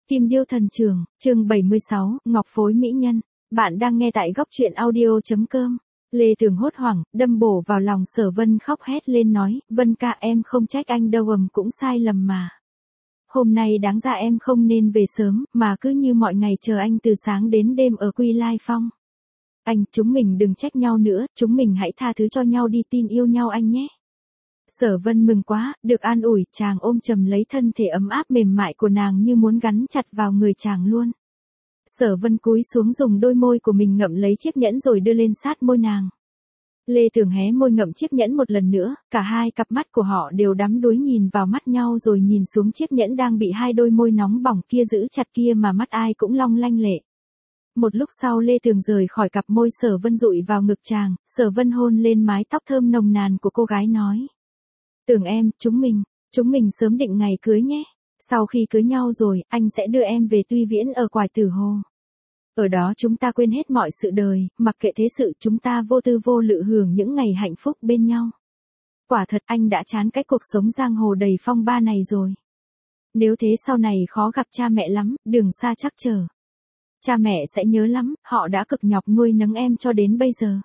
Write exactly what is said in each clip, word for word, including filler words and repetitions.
Kim Điêu Thần Trường, chương bảy mươi sáu, Ngọc Phối Mỹ Nhân. Bạn đang nghe tại góc truyện audio chấm com. Lê Tường hốt hoảng, đâm bổ vào lòng Sở Vân khóc hét lên nói, Vân ca em không trách anh đâu, ầm cũng sai lầm mà. Hôm nay đáng ra em không nên về sớm, mà cứ như mọi ngày chờ anh từ sáng đến đêm ở Quy Lai Phong. Anh, chúng mình đừng trách nhau nữa, chúng mình hãy tha thứ cho nhau đi, tin yêu nhau anh nhé. Sở Vân mừng quá, được an ủi, chàng ôm chầm lấy thân thể ấm áp mềm mại của nàng như muốn gắn chặt vào người chàng luôn. Sở Vân cúi xuống dùng đôi môi của mình ngậm lấy chiếc nhẫn rồi đưa lên sát môi nàng. Lê Tường hé môi ngậm chiếc nhẫn một lần nữa, cả hai cặp mắt của họ đều đắm đuối nhìn vào mắt nhau rồi nhìn xuống chiếc nhẫn đang bị hai đôi môi nóng bỏng kia giữ chặt kia mà mắt ai cũng long lanh lệ. Một lúc sau Lê Tường rời khỏi cặp môi Sở Vân dụi vào ngực chàng, Sở Vân hôn lên mái tóc thơm nồng nàn của cô gái nói. Tưởng em, chúng mình, chúng mình sớm định ngày cưới nhé. Sau khi cưới nhau rồi, anh sẽ đưa em về Tuy Viễn ở Quải Tử Hồ. Ở đó chúng ta quên hết mọi sự đời, mặc kệ thế sự, chúng ta vô tư vô lự hưởng những ngày hạnh phúc bên nhau. Quả thật anh đã chán cái cuộc sống giang hồ đầy phong ba này rồi. Nếu thế sau này khó gặp cha mẹ lắm, đường xa chắc trở. Cha mẹ sẽ nhớ lắm, họ đã cực nhọc nuôi nấng em cho đến bây giờ.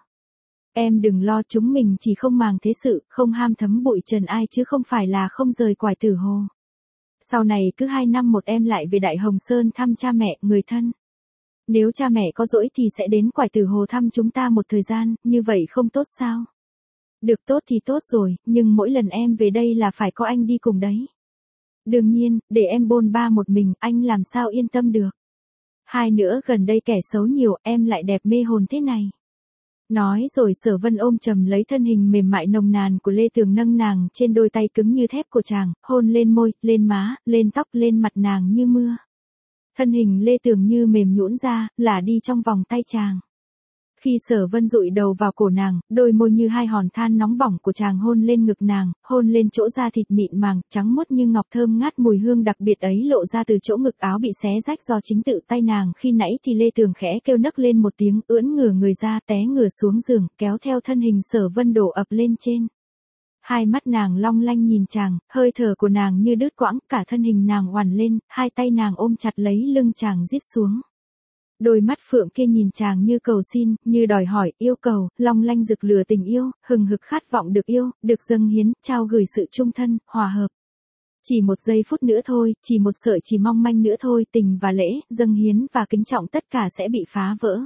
Em đừng lo, chúng mình chỉ không màng thế sự, không ham thấm bụi trần ai chứ không phải là không rời Quải Tử Hồ. Sau này cứ hai năm một em lại về Đại Hồng Sơn thăm cha mẹ, người thân. Nếu cha mẹ có rỗi thì sẽ đến Quải Tử Hồ thăm chúng ta một thời gian, như vậy không tốt sao? Được, tốt thì tốt rồi, nhưng mỗi lần em về đây là phải có anh đi cùng đấy. Đương nhiên, để em bôn ba một mình, anh làm sao yên tâm được. Hai nữa gần đây kẻ xấu nhiều, em lại đẹp mê hồn thế này. Nói rồi Sở Vân ôm chầm lấy thân hình mềm mại nồng nàn của Lê Tường, nâng nàng trên đôi tay cứng như thép của chàng, hôn lên môi, lên má, lên tóc, lên mặt nàng như mưa. Thân hình Lê Tường như mềm nhũn ra, lả đi trong vòng tay chàng. Khi Sở Vân dụi đầu vào cổ nàng, đôi môi như hai hòn than nóng bỏng của chàng hôn lên ngực nàng, hôn lên chỗ da thịt mịn màng, trắng muốt như ngọc, thơm ngát mùi hương đặc biệt ấy lộ ra từ chỗ ngực áo bị xé rách do chính tự tay nàng khi nãy. Thì Lê Tường khẽ kêu nấc lên một tiếng, ưỡn ngửa người ra, té ngửa xuống giường, kéo theo thân hình Sở Vân đổ ập lên trên. Hai mắt nàng long lanh nhìn chàng, hơi thở của nàng như đứt quãng, cả thân hình nàng oằn lên, hai tay nàng ôm chặt lấy lưng chàng giết xuống. Đôi mắt phượng kia nhìn chàng như cầu xin, như đòi hỏi, yêu cầu, long lanh rực lửa tình yêu, hừng hực khát vọng được yêu, được dâng hiến, trao gửi sự chung thân, hòa hợp. Chỉ một giây phút nữa thôi, chỉ một sợi chỉ mong manh nữa thôi, tình và lễ, dâng hiến và kính trọng tất cả sẽ bị phá vỡ.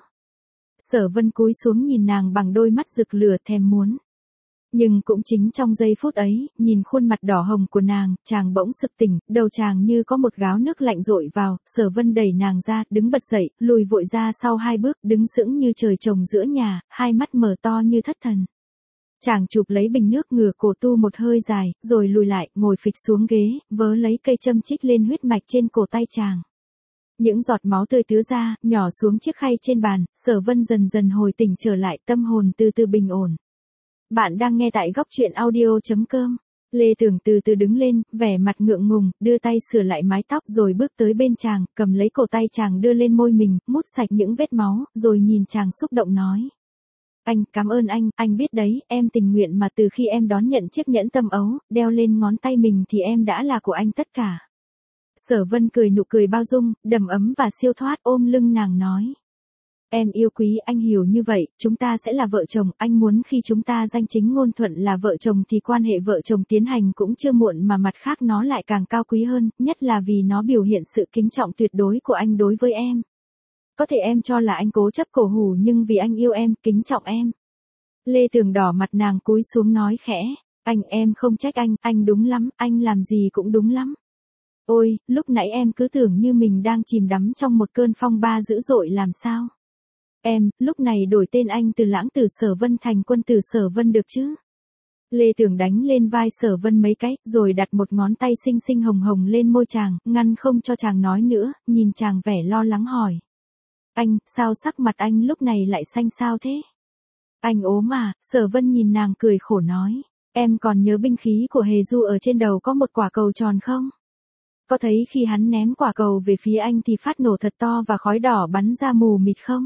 Sở Vân cúi xuống nhìn nàng bằng đôi mắt rực lửa thèm muốn. Nhưng cũng chính trong giây phút ấy, nhìn khuôn mặt đỏ hồng của nàng, chàng bỗng sực tỉnh, đầu chàng như có một gáo nước lạnh dội vào, Sở Vân đẩy nàng ra, đứng bật dậy, lùi vội ra sau hai bước, đứng sững như trời trồng giữa nhà, hai mắt mở to như thất thần. Chàng chụp lấy bình nước ngửa cổ tu một hơi dài, rồi lùi lại, ngồi phịch xuống ghế, vớ lấy cây châm chích lên huyết mạch trên cổ tay chàng. Những giọt máu tươi tứa ra, nhỏ xuống chiếc khay trên bàn, Sở Vân dần dần hồi tỉnh trở lại, tâm hồn từ từ bình ổn. Bạn đang nghe tại góc truyện audio chấm com. Lê Tường từ từ đứng lên, vẻ mặt ngượng ngùng, đưa tay sửa lại mái tóc rồi bước tới bên chàng, cầm lấy cổ tay chàng đưa lên môi mình, mút sạch những vết máu, rồi nhìn chàng xúc động nói. Anh, cảm ơn anh, anh biết đấy, em tình nguyện mà từ khi em đón nhận chiếc nhẫn tâm ấu, đeo lên ngón tay mình thì em đã là của anh tất cả. Sở Vân cười nụ cười bao dung, đầm ấm và siêu thoát, ôm lưng nàng nói. Em yêu quý anh hiểu như vậy, chúng ta sẽ là vợ chồng, anh muốn khi chúng ta danh chính ngôn thuận là vợ chồng thì quan hệ vợ chồng tiến hành cũng chưa muộn, mà mặt khác nó lại càng cao quý hơn, nhất là vì nó biểu hiện sự kính trọng tuyệt đối của anh đối với em. Có thể em cho là anh cố chấp cổ hủ, nhưng vì anh yêu em, kính trọng em. Lê Tường đỏ mặt, nàng cúi xuống nói khẽ, anh, em không trách anh, anh đúng lắm, anh làm gì cũng đúng lắm. Ôi, lúc nãy em cứ tưởng như mình đang chìm đắm trong một cơn phong ba dữ dội làm sao. Em, lúc này đổi tên anh từ Lãng Tử Sở Vân thành Quân Tử Sở Vân được chứ? Lê Tường đánh lên vai Sở Vân mấy cái, rồi đặt một ngón tay xinh xinh hồng hồng lên môi chàng, ngăn không cho chàng nói nữa, nhìn chàng vẻ lo lắng hỏi. Anh, sao sắc mặt anh lúc này lại xanh sao thế? Anh ốm à? Sở Vân nhìn nàng cười khổ nói. Em còn nhớ binh khí của Hề Du ở trên đầu có một quả cầu tròn không? Có thấy khi hắn ném quả cầu về phía anh thì phát nổ thật to và khói đỏ bắn ra mù mịt không?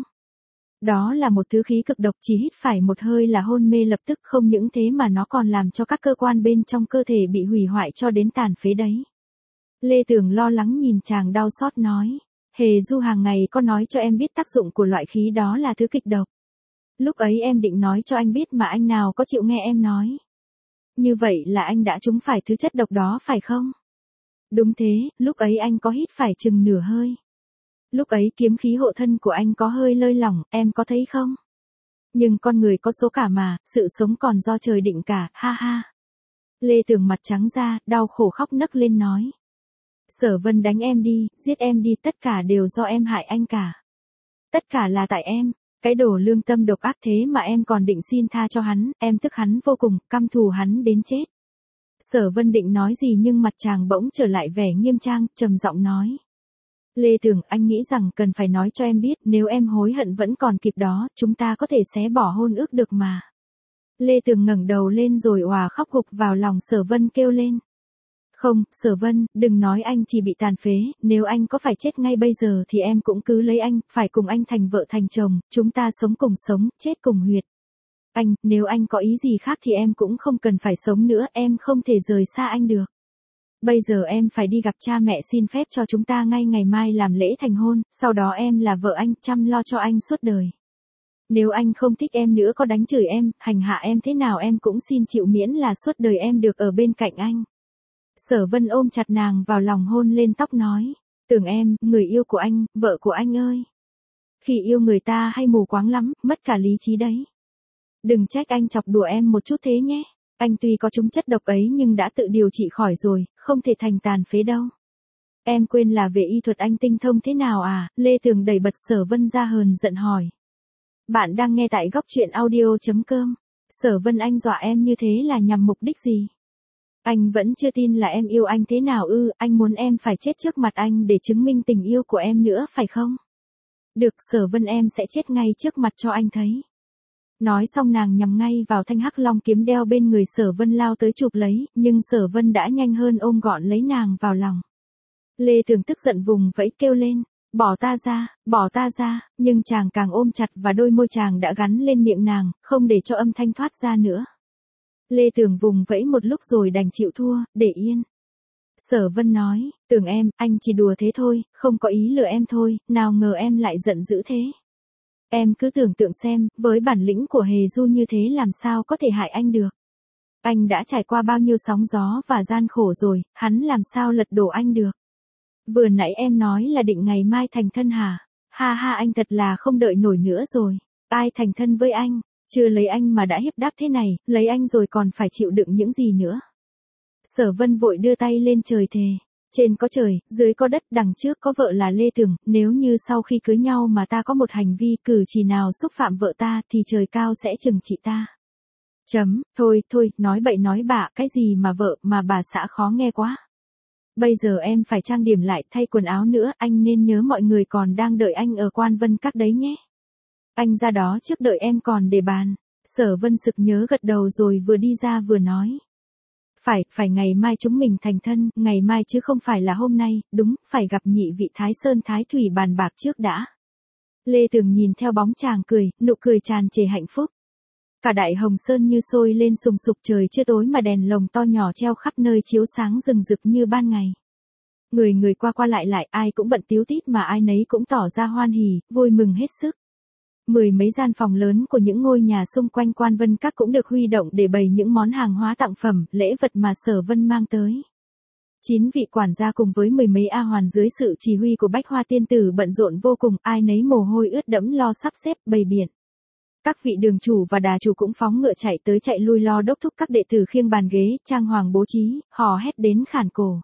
Đó là một thứ khí cực độc, chỉ hít phải một hơi là hôn mê lập tức, không những thế mà nó còn làm cho các cơ quan bên trong cơ thể bị hủy hoại cho đến tàn phế đấy. Lê Tường lo lắng nhìn chàng đau xót nói. Hề Du hàng ngày có nói cho em biết tác dụng của loại khí đó là thứ kịch độc. Lúc ấy em định nói cho anh biết mà anh nào có chịu nghe em nói. Như vậy là anh đã trúng phải thứ chất độc đó phải không? Đúng thế, lúc ấy anh có hít phải chừng nửa hơi. Lúc ấy kiếm khí hộ thân của anh có hơi lơi lỏng, em có thấy không? Nhưng con người có số cả mà, sự sống còn do trời định cả, ha ha. Lê Tường mặt trắng ra, đau khổ khóc nấc lên nói. Sở Vân đánh em đi, giết em đi, tất cả đều do em hại anh cả. Tất cả là tại em, cái đồ lương tâm độc ác thế mà em còn định xin tha cho hắn, em tức hắn vô cùng, căm thù hắn đến chết. Sở Vân định nói gì nhưng mặt chàng bỗng trở lại vẻ nghiêm trang, trầm giọng nói. Lê Tường, anh nghĩ rằng cần phải nói cho em biết, nếu em hối hận vẫn còn kịp đó, chúng ta có thể xé bỏ hôn ước được mà. Lê Tường ngẩng đầu lên rồi òa khóc gục vào lòng Sở Vân kêu lên. Không, Sở Vân, đừng nói anh chỉ bị tàn phế, nếu anh có phải chết ngay bây giờ thì em cũng cứ lấy anh, phải cùng anh thành vợ thành chồng, chúng ta sống cùng sống, chết cùng huyệt. Anh, nếu anh có ý gì khác thì em cũng không cần phải sống nữa, em không thể rời xa anh được. Bây giờ em phải đi gặp cha mẹ xin phép cho chúng ta ngay ngày mai làm lễ thành hôn, sau đó em là vợ anh, chăm lo cho anh suốt đời. Nếu anh không thích em nữa có đánh chửi em, hành hạ em thế nào em cũng xin chịu miễn là suốt đời em được ở bên cạnh anh. Sở Vân ôm chặt nàng vào lòng hôn lên tóc nói. Tưởng em, người yêu của anh, vợ của anh ơi. Khi yêu người ta hay mù quáng lắm, mất cả lý trí đấy. Đừng trách anh chọc đùa em một chút thế nhé. Anh tuy có trúng chất độc ấy nhưng đã tự điều trị khỏi rồi, không thể thành tàn phế đâu. Em quên là về y thuật anh tinh thông thế nào à? Lê Tường đẩy bật Sở Vân ra hờn giận hỏi. Bạn đang nghe tại góc truyện audio chấm com. Sở Vân anh dọa em như thế là nhằm mục đích gì? Anh vẫn chưa tin là em yêu anh thế nào ư, anh muốn em phải chết trước mặt anh để chứng minh tình yêu của em nữa phải không? Được, Sở Vân em sẽ chết ngay trước mặt cho anh thấy. Nói xong nàng nhắm ngay vào thanh hắc long kiếm đeo bên người Sở Vân lao tới chụp lấy, nhưng Sở Vân đã nhanh hơn ôm gọn lấy nàng vào lòng. Lê Tường tức giận vùng vẫy kêu lên, bỏ ta ra, bỏ ta ra, nhưng chàng càng ôm chặt và đôi môi chàng đã gắn lên miệng nàng, không để cho âm thanh thoát ra nữa. Lê Tường vùng vẫy một lúc rồi đành chịu thua, để yên. Sở Vân nói, Tường em, anh chỉ đùa thế thôi, không có ý lừa em thôi, nào ngờ em lại giận dữ thế. Em cứ tưởng tượng xem, với bản lĩnh của Hề Du như thế làm sao có thể hại anh được. Anh đã trải qua bao nhiêu sóng gió và gian khổ rồi, hắn làm sao lật đổ anh được. Vừa nãy em nói là định ngày mai thành thân hả? Ha ha anh thật là không đợi nổi nữa rồi. Ai thành thân với anh? Chưa lấy anh mà đã hiếp đáp thế này, lấy anh rồi còn phải chịu đựng những gì nữa. Sở Vân vội đưa tay lên trời thề. Trên có trời, dưới có đất, đằng trước có vợ là Lê Tường, nếu như sau khi cưới nhau mà ta có một hành vi cử chỉ nào xúc phạm vợ ta thì trời cao sẽ trừng trị ta. Chấm, thôi, thôi, nói bậy nói bạ, cái gì mà vợ mà bà xã khó nghe quá. Bây giờ em phải trang điểm lại, thay quần áo nữa, anh nên nhớ mọi người còn đang đợi anh ở Quan Vân Các đấy nhé. Anh ra đó trước đợi em còn để bàn. Sở Vân sực nhớ gật đầu rồi vừa đi ra vừa nói. Phải, phải ngày mai chúng mình thành thân, ngày mai chứ không phải là hôm nay, đúng, phải gặp nhị vị Thái Sơn Thái Thủy bàn bạc trước đã. Lê Tường nhìn theo bóng chàng cười, nụ cười tràn trề hạnh phúc. Cả đại Hồng Sơn như sôi lên sùng sục trời chưa tối mà đèn lồng to nhỏ treo khắp nơi chiếu sáng rừng rực như ban ngày. Người người qua qua lại lại ai cũng bận tíu tít mà ai nấy cũng tỏ ra hoan hỉ, vui mừng hết sức. Mười mấy gian phòng lớn của những ngôi nhà xung quanh Quan Vân Các cũng được huy động để bày những món hàng hóa tặng phẩm, lễ vật mà Sở Vân mang tới. Chín vị quản gia cùng với mười mấy a hoàn dưới sự chỉ huy của Bách Hoa tiên tử bận rộn vô cùng, ai nấy mồ hôi ướt đẫm lo sắp xếp bày biện. Các vị đường chủ và đà chủ cũng phóng ngựa chạy tới chạy lui lo đốc thúc các đệ tử khiêng bàn ghế, trang hoàng bố trí, hò hét đến khản cổ.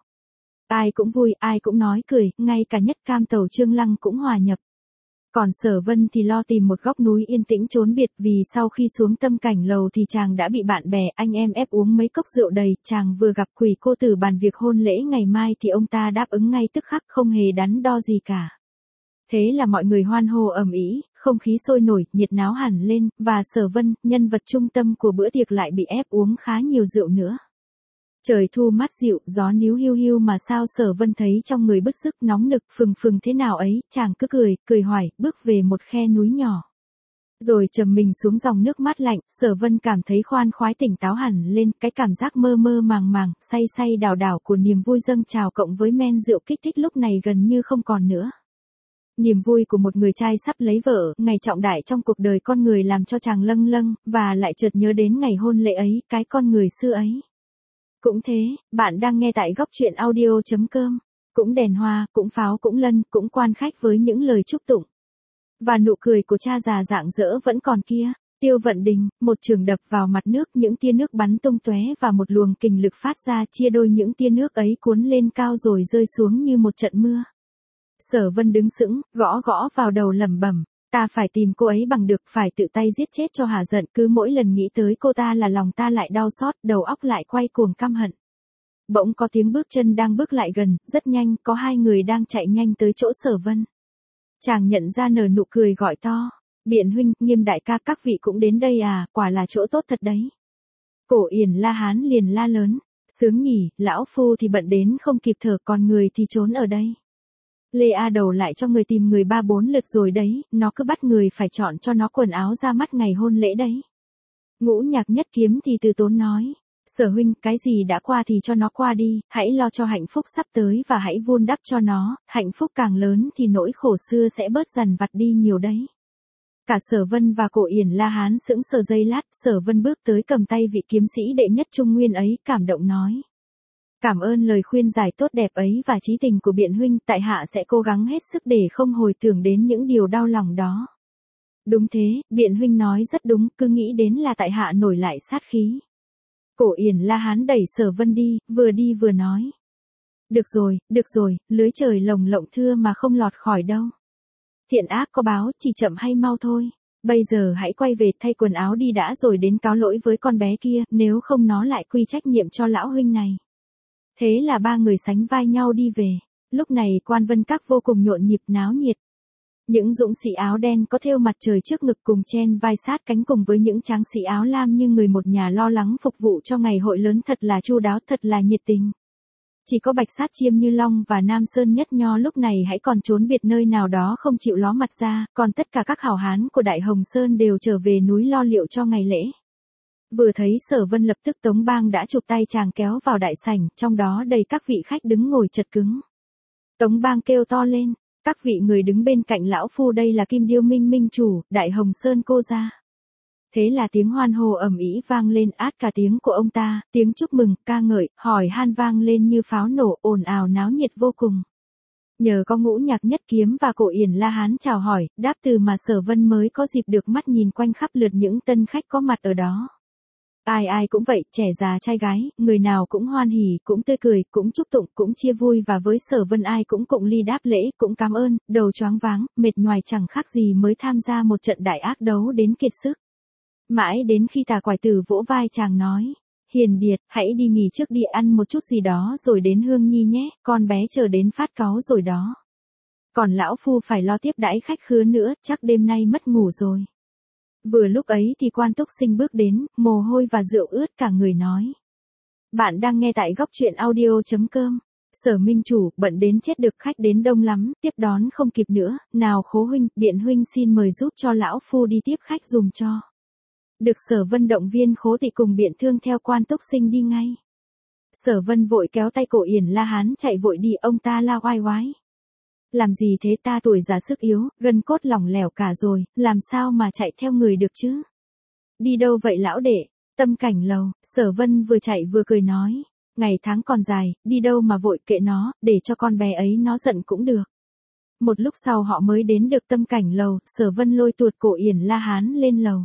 Ai cũng vui, ai cũng nói cười, ngay cả Nhất Cam Tầu Trương Lăng cũng hòa nhập. Còn Sở Vân thì lo tìm một góc núi yên tĩnh trốn biệt, vì sau khi xuống Tâm Cảnh lầu thì chàng đã bị bạn bè anh em ép uống mấy cốc rượu đầy, chàng vừa gặp Quỷ cô tử bàn việc hôn lễ ngày mai thì ông ta đáp ứng ngay tức khắc, không hề đắn đo gì cả. Thế là mọi người hoan hô ầm ĩ, không khí sôi nổi, nhiệt náo hẳn lên, và Sở Vân, nhân vật trung tâm của bữa tiệc lại bị ép uống khá nhiều rượu nữa. Trời thu mát dịu, gió níu hiu hiu mà sao Sở Vân thấy trong người bứt rứt nóng nực phừng phừng thế nào ấy, chàng cứ cười, cười hoài, bước về một khe núi nhỏ. Rồi trầm mình xuống dòng nước mát lạnh, Sở Vân cảm thấy khoan khoái tỉnh táo hẳn lên, cái cảm giác mơ mơ màng màng, say say đảo đảo của niềm vui dâng trào cộng với men rượu kích thích lúc này gần như không còn nữa. Niềm vui của một người trai sắp lấy vợ, ngày trọng đại trong cuộc đời con người làm cho chàng lâng lâng, và lại chợt nhớ đến ngày hôn lễ ấy, cái con người xưa ấy. Cũng thế, bạn đang nghe tại góc truyện audio chấm com. Cũng đèn hoa, cũng pháo cũng lân, cũng quan khách với những lời chúc tụng. Và nụ cười của cha già rạng rỡ vẫn còn kia. Tiêu Vận Đình, một trường đập vào mặt nước, những tia nước bắn tung tóe và một luồng kình lực phát ra chia đôi những tia nước ấy cuốn lên cao rồi rơi xuống như một trận mưa. Sở Vân đứng sững, gõ gõ vào đầu lẩm bẩm, ta phải tìm cô ấy bằng được, phải tự tay giết chết cho hả giận, cứ mỗi lần nghĩ tới cô ta là lòng ta lại đau xót, đầu óc lại quay cuồng căm hận. Bỗng có tiếng bước chân đang bước lại gần, rất nhanh, có hai người đang chạy nhanh tới chỗ Sở Vân. Chàng nhận ra nở nụ cười gọi to, Biện huynh, Nghiêm đại ca, các vị cũng đến đây à, quả là chỗ tốt thật đấy. Cổ Yển La Hán liền la lớn, sướng nhỉ, lão phu thì bận đến không kịp thở, còn người thì trốn ở đây. Lê A Đầu lại cho người tìm người ba bốn lượt rồi đấy, nó cứ bắt người phải chọn cho nó quần áo ra mắt ngày hôn lễ đấy. Ngũ Nhạc Nhất Kiếm thì từ tốn nói, Sở huynh, cái gì đã qua thì cho nó qua đi, hãy lo cho hạnh phúc sắp tới và hãy vun đắp cho nó, hạnh phúc càng lớn thì nỗi khổ xưa sẽ bớt dần vặt đi nhiều đấy. Cả Sở Vân và Cổ Yển La Hán sững sờ giây lát, Sở Vân bước tới cầm tay vị kiếm sĩ đệ nhất Trung Nguyên ấy, cảm động nói. Cảm ơn lời khuyên giải tốt đẹp ấy và chí tình của Biện huynh, tại hạ sẽ cố gắng hết sức để không hồi tưởng đến những điều đau lòng đó. Đúng thế, Biện huynh nói rất đúng, cứ nghĩ đến là tại hạ nổi lại sát khí. Cổ Yển La Hán đẩy Sở Vân đi, vừa đi vừa nói. Được rồi, được rồi, lưới trời lồng lộng thưa mà không lọt khỏi đâu. Thiện ác có báo, chỉ chậm hay mau thôi. Bây giờ hãy quay về thay quần áo đi đã rồi đến cáo lỗi với con bé kia, nếu không nó lại quy trách nhiệm cho lão huynh này. Thế là ba người sánh vai nhau đi về. Lúc này Quan Vân Các vô cùng nhộn nhịp náo nhiệt. Những dũng sĩ áo đen có thêu mặt trời trước ngực cùng chen vai sát cánh cùng với những tráng sĩ áo lam như người một nhà lo lắng phục vụ cho ngày hội lớn thật là chu đáo, thật là nhiệt tình. Chỉ có Bạch Sát Chiêm Như Long và Nam Sơn Nhất Nho lúc này hãy còn trốn biệt nơi nào đó không chịu ló mặt ra, còn tất cả các hảo hán của Đại Hồng Sơn đều trở về núi lo liệu cho ngày lễ. Vừa thấy Sở Vân lập tức Tống Bang đã chụp tay chàng kéo vào đại sảnh, trong đó đầy các vị khách đứng ngồi chật cứng. Tống Bang kêu to lên, các vị người đứng bên cạnh lão phu đây là Kim Điêu Minh Minh chủ, Đại Hồng Sơn cô gia. Thế là tiếng hoan hô ầm ĩ vang lên, át cả tiếng của ông ta, tiếng chúc mừng, ca ngợi, hỏi han vang lên như pháo nổ, ồn ào náo nhiệt vô cùng. Nhờ có Ngũ Nhạc Nhất Kiếm và Cổ Yển La Hán chào hỏi, đáp từ mà Sở Vân mới có dịp được mắt nhìn quanh khắp lượt những tân khách có mặt ở đó. Ai ai cũng vậy, trẻ già trai gái, người nào cũng hoan hỉ, cũng tươi cười, cũng chúc tụng, cũng chia vui và với Sở Vân ai cũng cụng ly đáp lễ, cũng cảm ơn, đầu choáng váng, mệt nhoài chẳng khác gì mới tham gia một trận đại ác đấu đến kiệt sức. Mãi đến khi Tà Quải Tử vỗ vai chàng nói, Hiền Điệt, hãy đi nghỉ trước đi, ăn một chút gì đó rồi đến Hương Nhi nhé, con bé chờ đến phát cáu rồi đó. Còn lão phu phải lo tiếp đãi khách khứa nữa, chắc đêm nay mất ngủ rồi. Vừa lúc ấy thì Quan Túc Sinh bước đến, mồ hôi và rượu ướt cả người nói. Bạn đang nghe tại góc truyện audio chấm com. Sở Minh chủ, bận đến chết được, khách đến đông lắm, tiếp đón không kịp nữa, nào Khố huynh, Biện huynh xin mời giúp cho lão phu đi tiếp khách dùm cho. Được Sở Vân động viên, Khố Thị cùng Biện Thương theo Quan Túc Sinh đi ngay. Sở Vân vội kéo tay Cổ Yển La Hán chạy vội đi, ông ta la oai oái. Làm gì thế, ta tuổi già sức yếu, gân cốt lỏng lẻo cả rồi, làm sao mà chạy theo người được chứ? Đi đâu vậy lão đệ? Tâm Cảnh Lầu. Sở Vân vừa chạy vừa cười nói, ngày tháng còn dài, đi đâu mà vội, kệ nó, để cho con bé ấy nó giận cũng được. Một lúc sau họ mới đến được Tâm Cảnh Lầu, Sở Vân lôi tuột Cổ Yển La Hán lên lầu.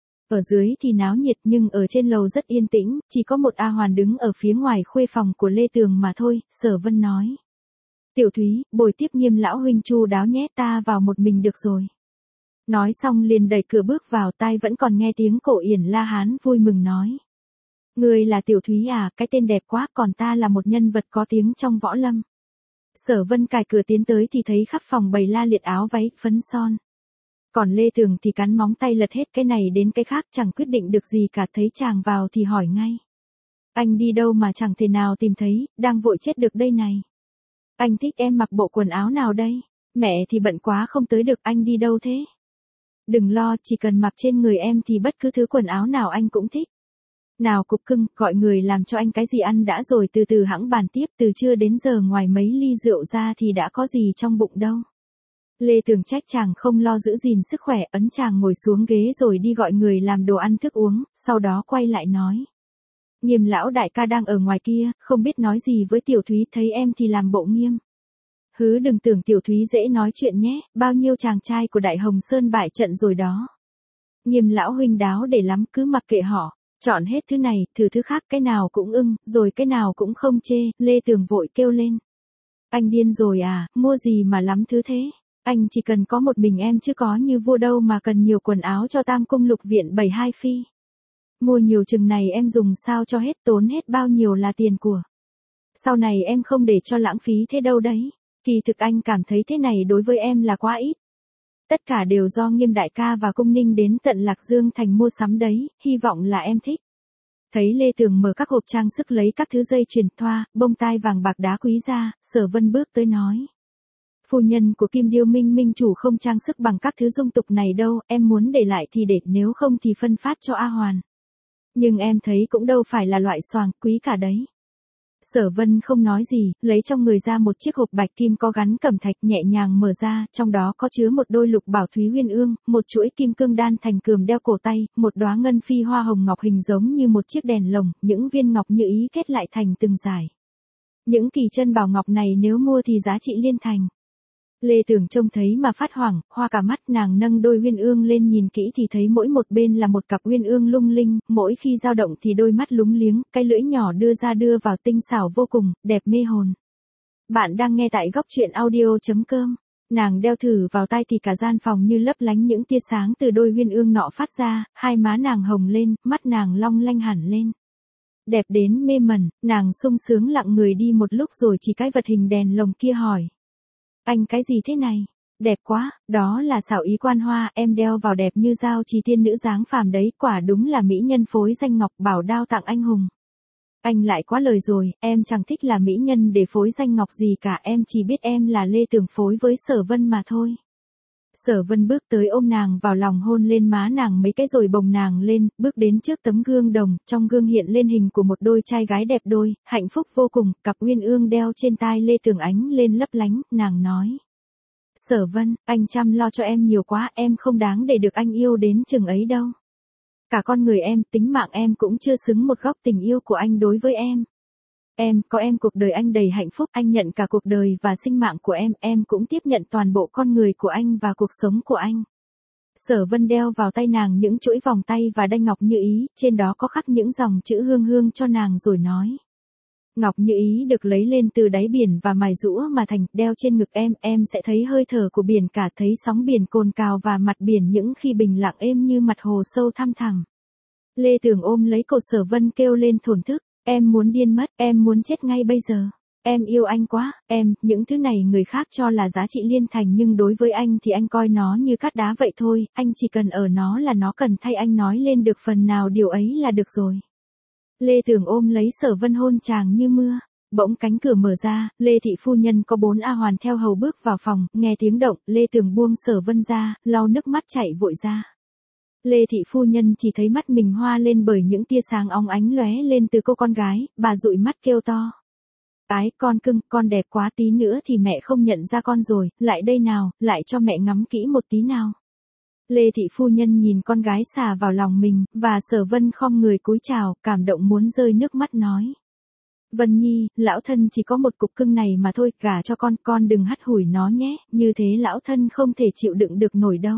Ở dưới thì náo nhiệt nhưng ở trên lầu rất yên tĩnh, chỉ có một A Hoàn đứng ở phía ngoài khuê phòng của Lê Tường mà thôi. Sở Vân nói, Tiểu Thúy, bồi tiếp Nghiêm lão huynh chu đáo nhé, ta vào một mình được rồi. Nói xong liền đẩy cửa bước vào, tai vẫn còn nghe tiếng Cổ Yển La Hán vui mừng nói. Ngươi là Tiểu Thúy à, cái tên đẹp quá, còn ta là một nhân vật có tiếng trong võ lâm. Sở Vân cài cửa tiến tới thì thấy khắp phòng bày la liệt áo váy, phấn son. Còn Lê Tường thì cắn móng tay lật hết cái này đến cái khác, chẳng quyết định được gì cả, thấy chàng vào thì hỏi ngay. Anh đi đâu mà chẳng thể nào tìm thấy, đang vội chết được đây này. Anh thích em mặc bộ quần áo nào đây? Mẹ thì bận quá không tới được, anh đi đâu thế? Đừng lo, chỉ cần mặc trên người em thì bất cứ thứ quần áo nào anh cũng thích. Nào cục cưng, gọi người làm cho anh cái gì ăn đã rồi từ từ hẵng bàn tiếp, từ trưa đến giờ ngoài mấy ly rượu ra thì đã có gì trong bụng đâu. Lê Tường trách chàng không lo giữ gìn sức khỏe, ấn chàng ngồi xuống ghế rồi đi gọi người làm đồ ăn thức uống, sau đó quay lại nói. Nghiêm lão đại ca đang ở ngoài kia, không biết nói gì với Tiểu Thúy, thấy em thì làm bộ nghiêm. Hứ, đừng tưởng Tiểu Thúy dễ nói chuyện nhé, bao nhiêu chàng trai của Đại Hồng Sơn bại trận rồi đó. Nghiêm lão huynh đáo để lắm, cứ mặc kệ họ, chọn hết thứ này, thử thứ khác, cái nào cũng ưng, rồi cái nào cũng không chê. Lê Tường vội kêu lên. Anh điên rồi à, mua gì mà lắm thứ thế? Anh chỉ cần có một mình em chứ có như vua đâu mà cần nhiều quần áo cho tam cung lục viện bảy hai phi. Mua nhiều chừng này em dùng sao cho hết, tốn hết bao nhiêu là tiền của. Sau này em không để cho lãng phí thế đâu đấy. Kỳ thực anh cảm thấy thế này đối với em là quá ít. Tất cả đều do Nghiêm đại ca và Cung Ninh đến tận Lạc Dương thành mua sắm đấy, hy vọng là em thích. Thấy Lê Tường mở các hộp trang sức lấy các thứ dây chuyền thoa, bông tai vàng bạc đá quý ra, Sở Vân bước tới nói. Phu nhân của Kim Điêu Minh Minh chủ không trang sức bằng các thứ dung tục này đâu, em muốn để lại thì để, nếu không thì phân phát cho A Hoàn. Nhưng em thấy cũng đâu phải là loại xoàng quý cả đấy. Sở Vân không nói gì, lấy trong người ra một chiếc hộp bạch kim có gắn cẩm thạch, nhẹ nhàng mở ra, trong đó có chứa một đôi lục bảo thúy uyên ương, một chuỗi kim cương đan thành cườm đeo cổ tay, một đóa ngân phi hoa hồng ngọc hình giống như một chiếc đèn lồng, những viên ngọc như ý kết lại thành từng dải. Những kỳ chân bảo ngọc này nếu mua thì giá trị liên thành. Lê Tường trông thấy mà phát hoảng, hoa cả mắt, nàng nâng đôi uyên ương lên nhìn kỹ thì thấy mỗi một bên là một cặp uyên ương lung linh, mỗi khi dao động thì đôi mắt lúng liếng, cái lưỡi nhỏ đưa ra đưa vào tinh xảo vô cùng, đẹp mê hồn. Bạn đang nghe tại góc truyện audio chấm com. Nàng đeo thử vào tay thì cả gian phòng như lấp lánh những tia sáng từ đôi uyên ương nọ phát ra, hai má nàng hồng lên, mắt nàng long lanh hẳn lên. Đẹp đến mê mẩn, nàng sung sướng lặng người đi một lúc rồi chỉ cái vật hình đèn lồng kia hỏi. Anh cái gì thế này? Đẹp quá, đó là xảo ý quan hoa, em đeo vào đẹp như dao trì tiên nữ dáng phàm đấy, quả đúng là mỹ nhân phối danh ngọc bảo đao tặng anh hùng. Anh lại quá lời rồi, em chẳng thích là mỹ nhân để phối danh ngọc gì cả, em chỉ biết em là Lê Tường phối với Sở Vân mà thôi. Sở Vân bước tới ôm nàng vào lòng hôn lên má nàng mấy cái rồi bồng nàng lên, bước đến trước tấm gương đồng, trong gương hiện lên hình của một đôi trai gái đẹp đôi, hạnh phúc vô cùng, cặp uyên ương đeo trên tai Lê Tường ánh lên lấp lánh, nàng nói. Sở Vân, anh chăm lo cho em nhiều quá, em không đáng để được anh yêu đến chừng ấy đâu. Cả con người em, tính mạng em cũng chưa xứng một góc tình yêu của anh đối với em. Em, có em cuộc đời anh đầy hạnh phúc, anh nhận cả cuộc đời và sinh mạng của em, em cũng tiếp nhận toàn bộ con người của anh và cuộc sống của anh. Sở Vân đeo vào tay nàng những chuỗi vòng tay và đai ngọc như ý, trên đó có khắc những dòng chữ hương hương cho nàng rồi nói. Ngọc như ý được lấy lên từ đáy biển và mài rũa mà thành, đeo trên ngực em, em sẽ thấy hơi thở của biển cả, thấy sóng biển cồn cào và mặt biển những khi bình lặng êm như mặt hồ sâu thăm thẳm. Lê Tường ôm lấy cổ Sở Vân kêu lên thổn thức. Em muốn điên mất, em muốn chết ngay bây giờ. Em yêu anh quá, em, những thứ này người khác cho là giá trị liên thành nhưng đối với anh thì anh coi nó như cát đá vậy thôi, anh chỉ cần ở nó là nó cần thay anh nói lên được phần nào điều ấy là được rồi. Lê Tường ôm lấy Sở Vân hôn chàng như mưa, bỗng cánh cửa mở ra, Lê thị phu nhân có bốn A Hoàn theo hầu bước vào phòng, nghe tiếng động, Lê Tường buông Sở Vân ra, lau nước mắt chạy vội ra. Lê thị phu nhân chỉ thấy mắt mình hoa lên bởi những tia sáng óng ánh lóe lên từ cô con gái, bà dụi mắt kêu to. Ái, con cưng, con đẹp quá, tí nữa thì mẹ không nhận ra con rồi, lại đây nào, lại cho mẹ ngắm kỹ một tí nào. Lê thị phu nhân nhìn con gái xà vào lòng mình, và Sở Vân khom người cúi chào, cảm động muốn rơi nước mắt nói. Vân Nhi, lão thân chỉ có một cục cưng này mà thôi, gả cho con, con đừng hắt hủi nó nhé, như thế lão thân không thể chịu đựng được nổi đâu.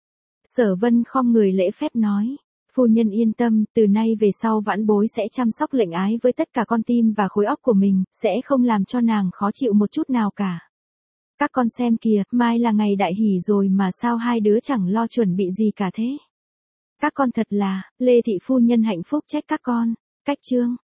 Sở Vân khom người lễ phép nói, phu nhân yên tâm, từ nay về sau vãn bối sẽ chăm sóc lệnh ái với tất cả con tim và khối óc của mình, sẽ không làm cho nàng khó chịu một chút nào cả. Các con xem kìa, mai là ngày đại hỷ rồi mà sao hai đứa chẳng lo chuẩn bị gì cả thế. Các con thật là, Lê thị phu nhân hạnh phúc trách các con. Cách chương